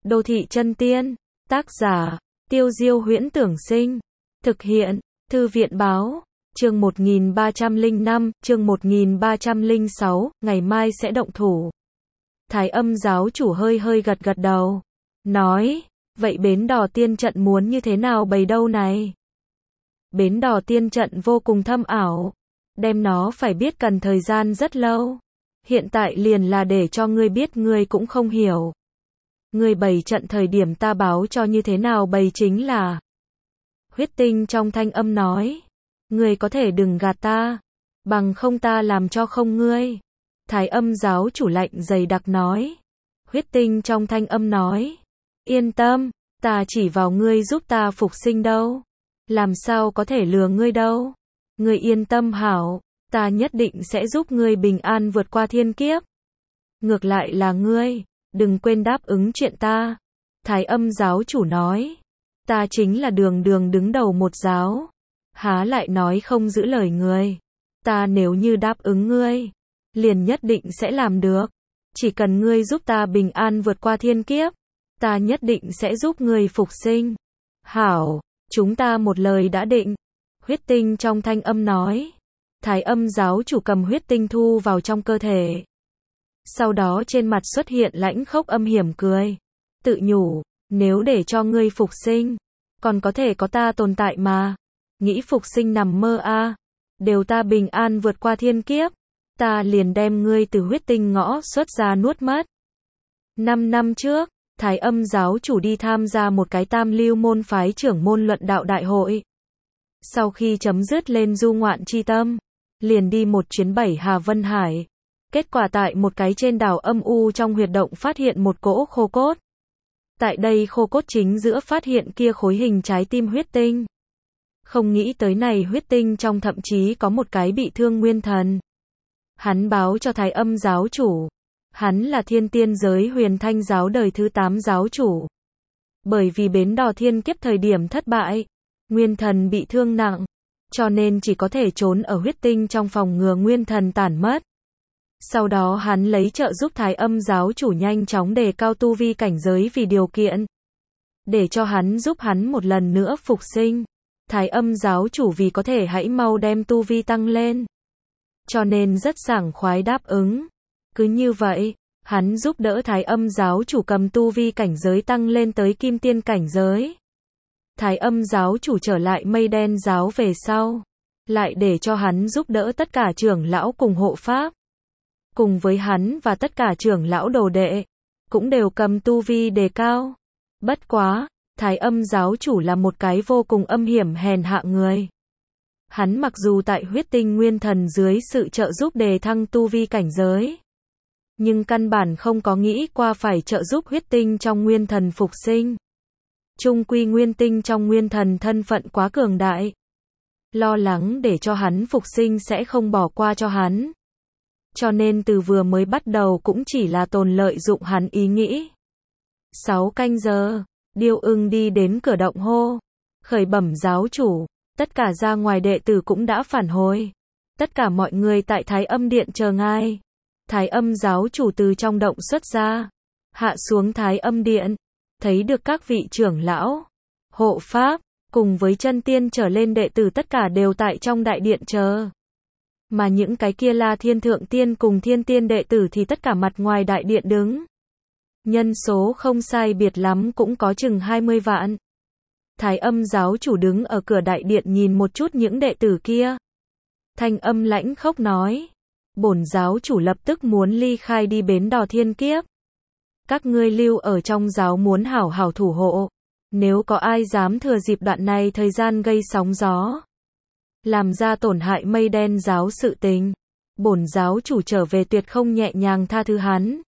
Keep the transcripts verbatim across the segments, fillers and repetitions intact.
Đô thị chân tiên, tác giả, Tiêu Diêu Huyễn Tưởng Sinh, thực hiện, Thư viện Báo, chương một nghìn ba trăm lẻ năm, chương một nghìn ba trăm lẻ sáu, ngày mai sẽ động thủ. Thái Âm giáo chủ hơi hơi gật gật đầu, nói, vậy bến đò tiên trận muốn như thế nào bày đâu này? Bến đò tiên trận vô cùng thâm ảo, đem nó phải biết cần thời gian rất lâu. Hiện tại liền là để cho ngươi biết ngươi cũng không hiểu. Ngươi bày trận thời điểm ta báo cho như thế nào bày chính là. Huyết Tinh trong thanh âm nói, ngươi có thể đừng gạt ta, bằng không ta làm cho không ngươi. Thái Âm giáo chủ lạnh dày đặc nói. Huyết Tinh trong thanh âm nói, yên tâm, ta chỉ vào ngươi giúp ta phục sinh đâu. Làm sao có thể lừa ngươi đâu. Ngươi yên tâm hảo, ta nhất định sẽ giúp ngươi bình an vượt qua thiên kiếp. Ngược lại là ngươi, đừng quên đáp ứng chuyện ta. Thái Âm giáo chủ nói, ta chính là đường đường đứng đầu một giáo, há lại nói không giữ lời người. Ta nếu như đáp ứng ngươi, liền nhất định sẽ làm được. Chỉ cần ngươi giúp ta bình an vượt qua thiên kiếp, ta nhất định sẽ giúp ngươi phục sinh. Hảo, chúng ta một lời đã định. Huyết Tinh trong thanh âm nói. Thái Âm giáo chủ cầm huyết tinh thu vào trong cơ thể. Sau đó trên mặt xuất hiện lãnh khốc âm hiểm cười. Tự nhủ, nếu để cho ngươi phục sinh, còn có thể có ta tồn tại mà. Nghĩ phục sinh nằm mơ a à. Đều ta bình an vượt qua thiên kiếp, ta liền đem ngươi từ huyết tinh ngõ xuất ra nuốt mất. Năm năm trước, Thái Âm giáo chủ đi tham gia một cái tam lưu môn phái trưởng môn luận đạo đại hội. Sau khi chấm dứt lên du ngoạn chi tâm, liền đi một chuyến bảy Hà Vân Hải. Kết quả tại một cái trên đảo âm u trong huyệt động phát hiện một cỗ khô cốt. Tại đây khô cốt chính giữa phát hiện kia khối hình trái tim huyết tinh. Không nghĩ tới này huyết tinh trong thậm chí có một cái bị thương nguyên thần. Hắn báo cho Thái Âm giáo chủ. Hắn là thiên tiên giới Huyền Thanh giáo đời thứ tám giáo chủ. Bởi vì bến đò thiên kiếp thời điểm thất bại, nguyên thần bị thương nặng, cho nên chỉ có thể trốn ở huyết tinh trong phòng ngừa nguyên thần tản mất. Sau đó hắn lấy trợ giúp Thái Âm giáo chủ nhanh chóng đề cao tu vi cảnh giới vì điều kiện, để cho hắn giúp hắn một lần nữa phục sinh. Thái Âm giáo chủ vì có thể hãy mau đem tu vi tăng lên, cho nên rất sảng khoái đáp ứng. Cứ như vậy, hắn giúp đỡ Thái Âm giáo chủ cầm tu vi cảnh giới tăng lên tới kim tiên cảnh giới. Thái Âm giáo chủ trở lại Mây Đen giáo về sau, lại để cho hắn giúp đỡ tất cả trưởng lão cùng hộ pháp. Cùng với hắn và tất cả trưởng lão đồ đệ, cũng đều cầm tu vi đề cao. Bất quá, Thái Âm giáo chủ là một cái vô cùng âm hiểm hèn hạ người. Hắn mặc dù tại huyết tinh nguyên thần dưới sự trợ giúp đề thăng tu vi cảnh giới, nhưng căn bản không có nghĩ qua phải trợ giúp huyết tinh trong nguyên thần phục sinh. Trung quy nguyên tinh trong nguyên thần thân phận quá cường đại. Lo lắng để cho hắn phục sinh sẽ không bỏ qua cho hắn. Cho nên từ vừa mới bắt đầu cũng chỉ là tồn lợi dụng hắn ý nghĩ. Sáu canh giờ, Điêu Ưng đi đến cửa động hô. Khởi bẩm giáo chủ, tất cả ra ngoài đệ tử cũng đã phản hồi. Tất cả mọi người tại Thái Âm điện chờ ngài. Thái Âm giáo chủ từ trong động xuất ra, hạ xuống Thái Âm điện, thấy được các vị trưởng lão, hộ pháp, cùng với chân tiên trở lên đệ tử tất cả đều tại trong đại điện chờ. Mà những cái kia là thiên thượng tiên cùng thiên tiên đệ tử thì tất cả mặt ngoài đại điện đứng. Nhân số không sai biệt lắm cũng có chừng hai mươi vạn. Thái Âm giáo chủ đứng ở cửa đại điện nhìn một chút những đệ tử kia. Thanh âm lãnh khốc nói, bổn giáo chủ lập tức muốn ly khai đi bến đò thiên kiếp. Các ngươi lưu ở trong giáo muốn hảo hảo thủ hộ. Nếu có ai dám thừa dịp đoạn này thời gian gây sóng gió, làm ra tổn hại Mây Đen giáo sự tình, bổn giáo chủ trở về tuyệt không nhẹ nhàng tha thứ hắn.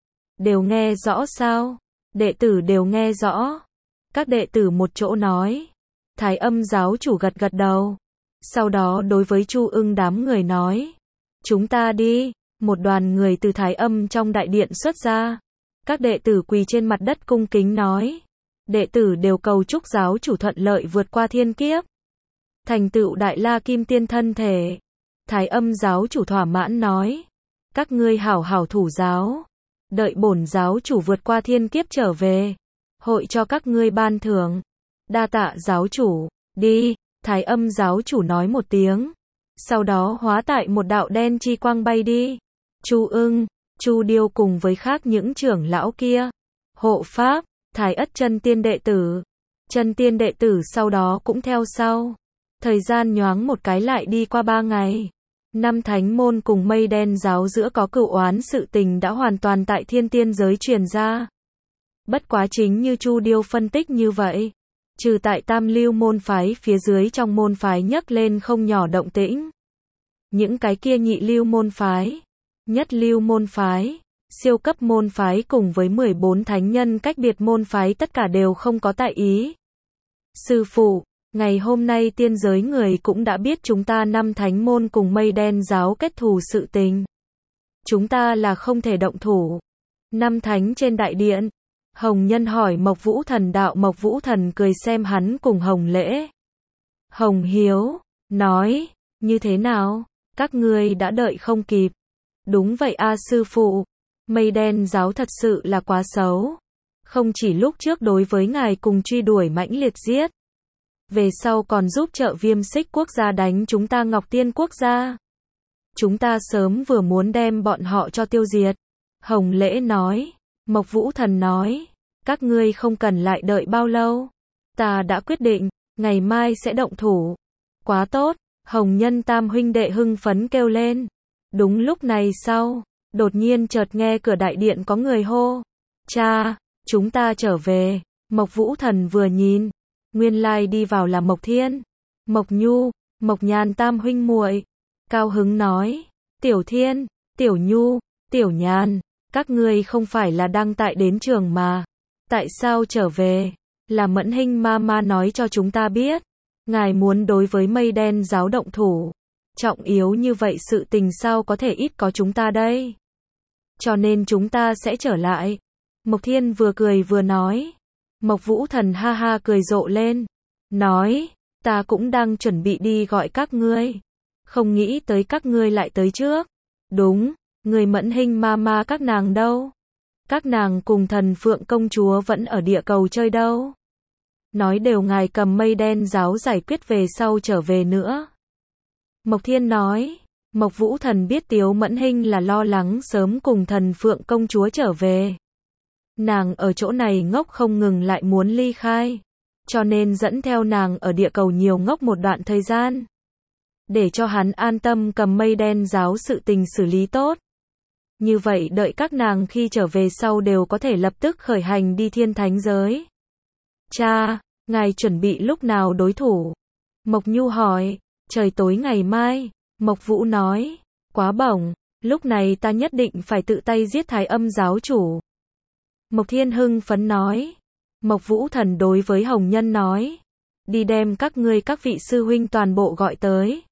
Đều nghe rõ sao? Đệ tử đều nghe rõ. Các đệ tử một chỗ nói. Thái Âm giáo chủ gật gật đầu. Sau đó đối với Chu Ưng đám người nói, chúng ta đi. Một đoàn người từ Thái Âm trong đại điện xuất ra. Các đệ tử quỳ trên mặt đất cung kính nói. Đệ tử đều cầu chúc giáo chủ thuận lợi vượt qua thiên kiếp, thành tựu đại la kim tiên thân thể. Thái Âm giáo chủ thỏa mãn nói, các ngươi hảo hảo thủ giáo, đợi bổn giáo chủ vượt qua thiên kiếp trở về, hội cho các ngươi ban thưởng. Đa tạ giáo chủ, đi, Thái Âm giáo chủ nói một tiếng. Sau đó hóa tại một đạo đen chi quang bay đi. Chu Ưng, Chu Điêu cùng với khác những trưởng lão kia. Hộ pháp, Thái Ất chân tiên đệ tử. Chân tiên đệ tử sau đó cũng theo sau. Thời gian nhoáng một cái lại đi qua ba ngày. Năm thánh môn cùng mây đen giáo giữa có cửu oán sự tình đã hoàn toàn tại thiên tiên giới truyền ra. Bất quá chính như Chu Điêu phân tích như vậy. Trừ tại tam lưu môn phái phía dưới trong môn phái nhấc lên không nhỏ động tĩnh. Những cái kia nhị lưu môn phái, nhất lưu môn phái, siêu cấp môn phái cùng với mười bốn thánh nhân cách biệt môn phái tất cả đều không có tại ý. Sư phụ, ngày hôm nay tiên giới người cũng đã biết chúng ta năm thánh môn cùng mây đen giáo kết thù sự tình. Chúng ta là không thể động thủ. Năm thánh trên đại điện. Hồng Nhân hỏi Mộc Vũ Thần đạo. Mộc Vũ Thần cười xem hắn cùng Hồng Lễ. Hồng Hiếu, nói, như thế nào? Các ngươi đã đợi không kịp. Đúng vậy a sư phụ. Mây đen giáo thật sự là quá xấu. Không chỉ lúc trước đối với ngài cùng truy đuổi mãnh liệt giết. Về sau còn giúp trợ Viêm Xích quốc gia đánh chúng ta Ngọc Tiên quốc gia. Chúng ta sớm vừa muốn đem bọn họ cho tiêu diệt. Hồng Lễ nói. Mộc Vũ Thần nói. Các ngươi không cần lại đợi bao lâu. Ta đã quyết định, ngày mai sẽ động thủ. Quá tốt. Hồng Nhân tam huynh đệ hưng phấn kêu lên. Đúng lúc này sau, đột nhiên chợt nghe cửa đại điện có người hô. Cha, chúng ta trở về. Mộc Vũ Thần vừa nhìn. Nguyên lai đi vào là Mộc Thiên, Mộc Nhu, Mộc Nhàn tam huynh muội. Cao hứng nói. Tiểu Thiên, Tiểu Nhu, Tiểu Nhàn, các ngươi không phải là đang tại đến trường mà. Tại sao trở về? Là Mẫn Hinh ma ma nói cho chúng ta biết. Ngài muốn đối với mây đen giáo động thủ. Trọng yếu như vậy sự tình sao có thể ít có chúng ta đây. Cho nên chúng ta sẽ trở lại. Mộc Thiên vừa cười vừa nói. Mộc Vũ Thần ha ha cười rộ lên. Nói, ta cũng đang chuẩn bị đi gọi các ngươi. Không nghĩ tới các ngươi lại tới trước. Đúng, người Mẫn Hinh ma ma các nàng đâu? Các nàng cùng Thần Phượng công chúa vẫn ở địa cầu chơi đâu. Nói đều ngài cầm mây đen giáo giải quyết về sau trở về nữa. Mộc Thiên nói. Mộc Vũ Thần biết Tiếu Mẫn Hinh là lo lắng sớm cùng Thần Phượng công chúa trở về. Nàng ở chỗ này ngốc không ngừng lại muốn ly khai. Cho nên dẫn theo nàng ở địa cầu nhiều ngốc một đoạn thời gian. Để cho hắn an tâm cầm mây đen giáo sự tình xử lý tốt. Như vậy đợi các nàng khi trở về sau đều có thể lập tức khởi hành đi thiên thánh giới. Cha, ngài chuẩn bị lúc nào đối thủ? Mộc Nhu hỏi. Trời tối ngày mai. Mộc Vũ nói. Quá bổng, lúc này ta nhất định phải tự tay giết Thái Âm giáo chủ. Mộc Thiên hưng phấn nói. Mộc Vũ Thần đối với Hồng Nhân nói. Đi đem các ngươi các vị sư huynh toàn bộ gọi tới.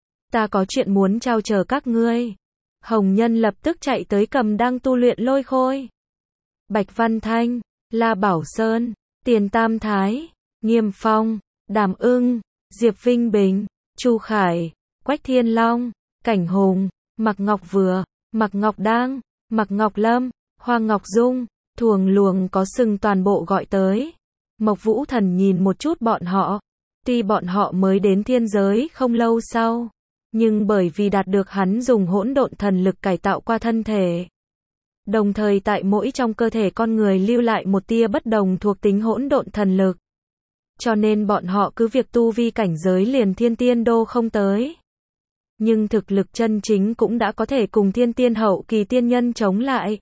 Ta có chuyện muốn trao chờ các ngươi. Hồng Nhân lập tức chạy tới cầm đang tu luyện Lôi Khôi. Bạch Văn Thanh, La Bảo Sơn, Tiền Tam Thái, Nghiêm Phong, Đàm Ưng, Diệp Vinh Bình, Chu Khải, Quách Thiên Long, Cảnh Hùng, Mạc Ngọc Vừa, Mạc Ngọc Đang, Mạc Ngọc Lâm, Hoa Ngọc Dung, Thuồng Luồng có sừng toàn bộ gọi tới. Mộc Vũ Thần nhìn một chút bọn họ. Tuy bọn họ mới đến thiên giới không lâu sau. Nhưng bởi vì đạt được hắn dùng hỗn độn thần lực cải tạo qua thân thể. Đồng thời tại mỗi trong cơ thể con người lưu lại một tia bất đồng thuộc tính hỗn độn thần lực. Cho nên bọn họ cứ việc tu vi cảnh giới liền thiên tiên đô không tới. Nhưng thực lực chân chính cũng đã có thể cùng thiên tiên hậu kỳ tiên nhân chống lại.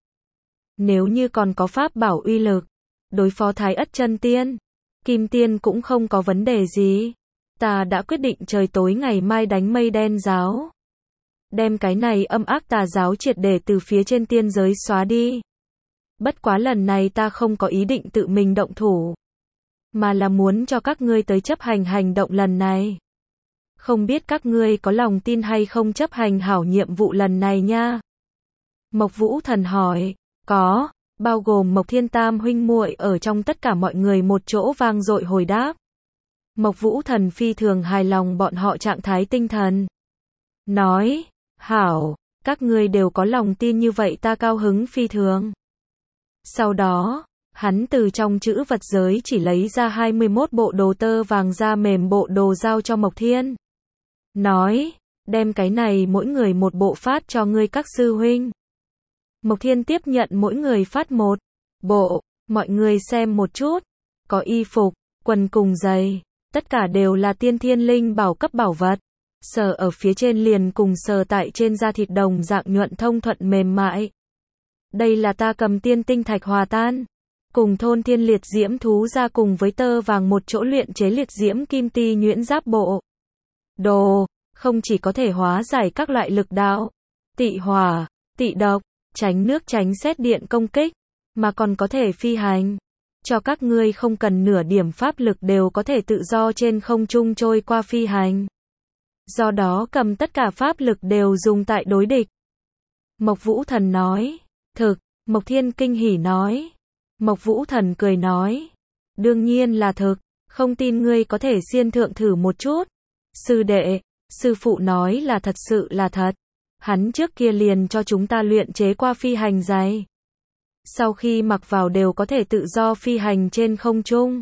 Nếu như còn có pháp bảo uy lực, đối phó Thái Ất chân tiên, Kim tiên cũng không có vấn đề gì. Ta đã quyết định trời tối ngày mai đánh mây đen giáo. Đem cái này âm ác tà giáo triệt để từ phía trên tiên giới xóa đi. Bất quá lần này ta không có ý định tự mình động thủ. Mà là muốn cho các ngươi tới chấp hành hành động lần này. Không biết các ngươi có lòng tin hay không chấp hành hảo nhiệm vụ lần này nha. Mộc Vũ Thần hỏi. Có, bao gồm Mộc Thiên tam huynh muội ở trong tất cả mọi người một chỗ vang dội hồi đáp. Mộc Vũ Thần phi thường hài lòng bọn họ trạng thái tinh thần. Nói, hảo, các ngươi đều có lòng tin như vậy ta cao hứng phi thường. Sau đó, Hắn từ trong trữ vật giới chỉ lấy ra hai mươi mốt bộ đồ tơ vàng da mềm bộ đồ giao cho Mộc Thiên. Nói, đem cái này mỗi người một bộ phát cho ngươi các sư huynh. Mộc Thiên tiếp nhận mỗi người phát một bộ, mọi người xem một chút, có y phục, quần cùng giày, tất cả đều là tiên thiên linh bảo cấp bảo vật. Sờ ở phía trên liền cùng sờ tại trên da thịt đồng dạng nhuận thông thuận mềm mại. Đây là ta cầm tiên tinh thạch hòa tan, cùng thôn thiên liệt diễm thú ra cùng với tơ vàng một chỗ luyện chế liệt diễm kim ti nhuyễn giáp bộ. Đồ, không chỉ có thể hóa giải các loại lực đạo, tị hỏa, tị độc, tránh nước tránh sét điện công kích, mà còn có thể phi hành. Cho các ngươi không cần nửa điểm pháp lực đều có thể tự do trên không trung trôi qua phi hành. Do đó cầm tất cả pháp lực đều dùng tại đối địch. Mộc Vũ Thần nói. Thực, Mộc Thiên kinh hỉ nói. Mộc Vũ Thần cười nói. Đương nhiên là thực, không tin ngươi có thể xiên thượng thử một chút. Sư đệ, sư phụ nói là thật sự là thật. Hắn trước kia liền cho chúng ta luyện chế qua phi hành giày. Sau khi mặc vào đều có thể tự do phi hành trên không trung.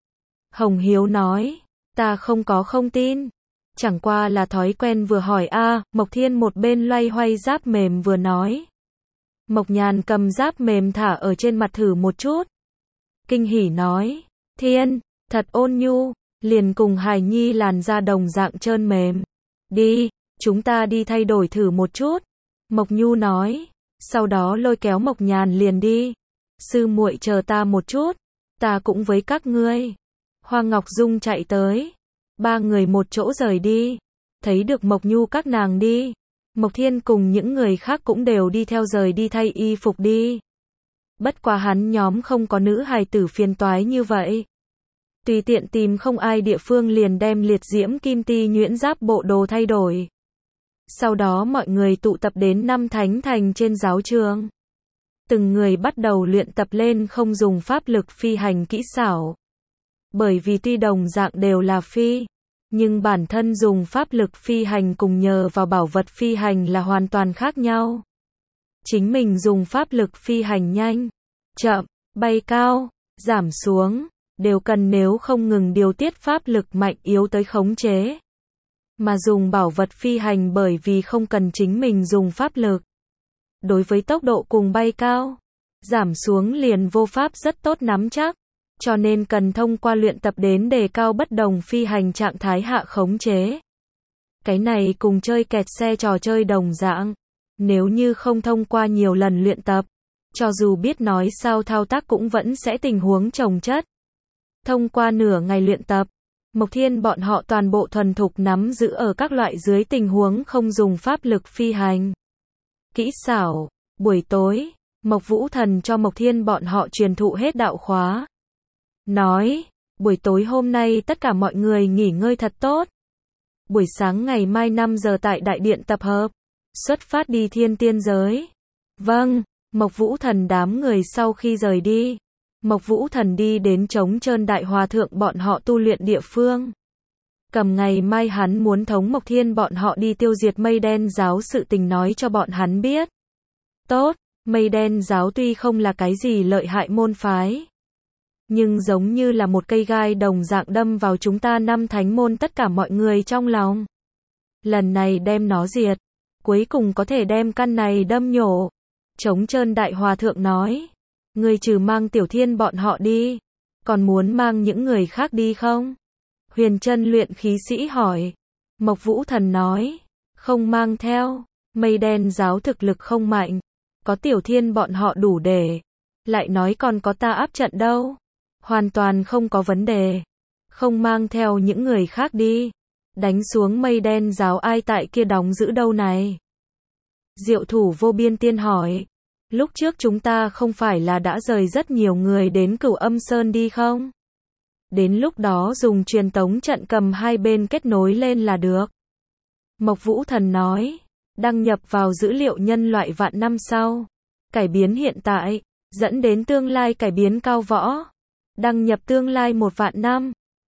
Hồng Hiếu nói. Ta không có không tin. Chẳng qua là thói quen vừa hỏi a. À, Mộc Thiên một bên loay hoay giáp mềm vừa nói. Mộc Nhàn cầm giáp mềm thả ở trên mặt thử một chút. Kinh hỉ nói. Thiên, thật ôn nhu, liền cùng hài nhi làn da đồng dạng trơn mềm. Đi, chúng ta đi thay đổi thử một chút. Mộc Nhu nói. Sau đó lôi kéo Mộc Nhàn liền đi. Sư muội chờ ta một chút, ta cũng với các ngươi. Hoa Ngọc Dung chạy tới. Ba người một chỗ rời đi. Thấy được Mộc Nhu các nàng đi. Mộc Thiên cùng những người khác cũng đều đi theo rời đi thay y phục đi. Bất quá hắn nhóm không có nữ hài tử phiền toái như vậy. Tùy tiện tìm không ai địa phương liền đem liệt diễm kim ti nhuyễn giáp bộ đồ thay đổi. Sau đó mọi người tụ tập đến Năm Thánh Thành trên giáo trường. Từng người bắt đầu luyện tập lên không dùng pháp lực phi hành kỹ xảo. Bởi vì tuy đồng dạng đều là phi, nhưng bản thân dùng pháp lực phi hành cùng nhờ vào bảo vật phi hành là hoàn toàn khác nhau. Chính mình dùng pháp lực phi hành nhanh, chậm, bay cao, giảm xuống, đều cần nếu không ngừng điều tiết pháp lực mạnh yếu tới khống chế. Mà dùng bảo vật phi hành bởi vì không cần chính mình dùng pháp lực. Đối với tốc độ cùng bay cao, giảm xuống liền vô pháp rất tốt nắm chắc. Cho nên cần thông qua luyện tập đến đề cao bất đồng phi hành trạng thái hạ khống chế. Cái này cùng chơi kẹt xe trò chơi đồng dạng. Nếu như không thông qua nhiều lần luyện tập, cho dù biết nói sao thao tác cũng vẫn sẽ tình huống chồng chất. Thông qua nửa ngày luyện tập, Mộc Thiên bọn họ toàn bộ thuần thục nắm giữ ở các loại dưới tình huống không dùng pháp lực phi hành. Kỹ xảo, buổi tối, Mộc Vũ Thần cho Mộc Thiên bọn họ truyền thụ hết đạo khóa. Nói, buổi tối hôm nay tất cả mọi người nghỉ ngơi thật tốt. Buổi sáng ngày mai năm giờ tại đại điện tập hợp, xuất phát đi thiên tiên giới. Vâng, Mộc Vũ Thần đám người sau khi rời đi. Mộc Vũ Thần đi đến Trống Trơn Đại Hòa Thượng bọn họ tu luyện địa phương. Cầm ngày mai hắn muốn thống Mộc Thiên bọn họ đi tiêu diệt Mây Đen giáo sự tình nói cho bọn hắn biết. Tốt, Mây Đen giáo tuy không là cái gì lợi hại môn phái, nhưng giống như là một cây gai đồng dạng đâm vào chúng ta Năm Thánh môn tất cả mọi người trong lòng. Lần này đem nó diệt, cuối cùng có thể đem căn này đâm nhổ. Trống Trơn Đại Hòa Thượng nói, ngươi trừ mang Tiểu Thiên bọn họ đi, còn muốn mang những người khác đi không? Huyền Chân luyện khí sĩ hỏi. Mộc Vũ Thần nói, không mang theo, Mây Đen giáo thực lực không mạnh, có Tiểu Thiên bọn họ đủ để, lại nói còn có ta áp trận đâu. Hoàn toàn không có vấn đề. Không mang theo những người khác đi. Đánh xuống Mây Đen giáo ai tại kia đóng giữ đâu này? Diệu Thủ Vô Biên Tiên hỏi. Lúc trước chúng ta không phải là đã rời rất nhiều người đến Cửu Âm Sơn đi không? Đến lúc đó dùng truyền tống trận cầm hai bên kết nối lên là được. Mộc Vũ Thần nói. Đăng nhập vào dữ liệu nhân loại vạn năm sau. Cải biến hiện tại, dẫn đến tương lai cải biến cao võ. Đăng nhập tương lai một vạn năm.